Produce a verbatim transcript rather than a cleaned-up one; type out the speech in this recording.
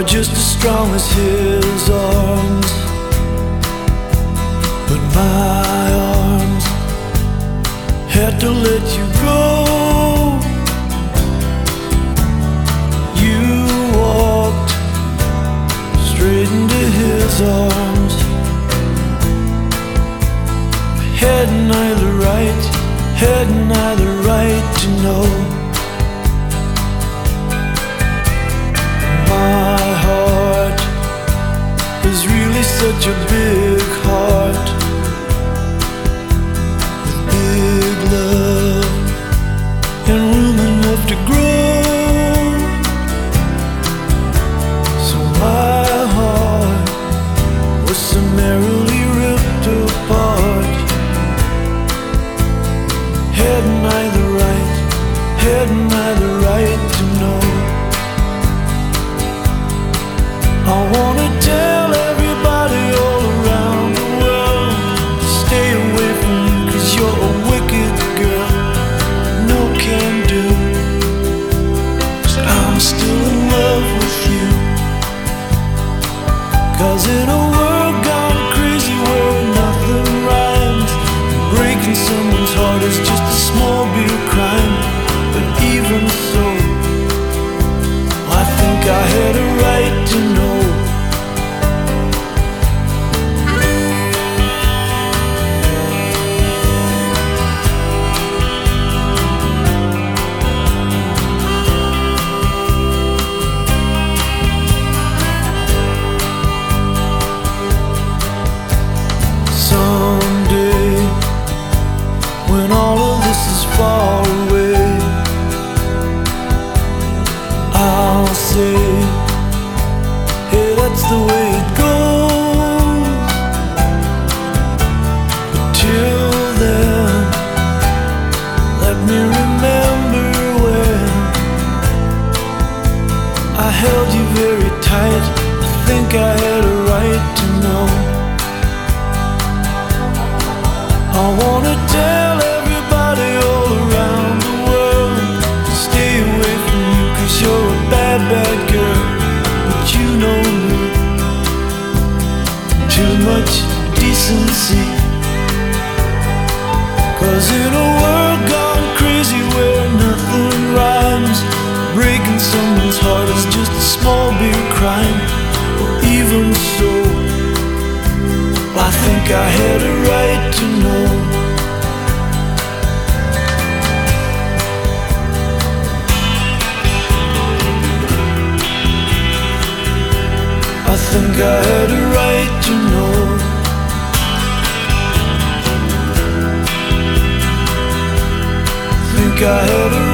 just as strong as his arms, but my arms had to let you go. You walked straight into his arms. Had neither right, had neither right to know. My heart is really such a big heart, with big love and room enough to grow. So my heart was summarily ripped apart. Had neither right, had neither right to know. I wanna tell everybody all around the world to stay away from you, 'cause you're a wicked girl, no can do. 'Cause I'm still in love with you. 'Cause in a world gone crazy where nothing rhymes, breaking someone's heart is just a small bit of crime. But even so, I think I had a right to know. Someday, when all of this is far away, I'll say, hey, that's the way it goes. But till then, let me remember when I held you very tight. I think I had a right to know. I wanna tell everybody all around the world to stay away from you, 'cause you're a bad, bad girl. But you know me, too much decency. 'Cause in a world gone crazy where nothing rhymes, breaking someone's heart is just a small bit of crime. Well, even so, I think I had a right to know. I think I had a right to know. I think I had a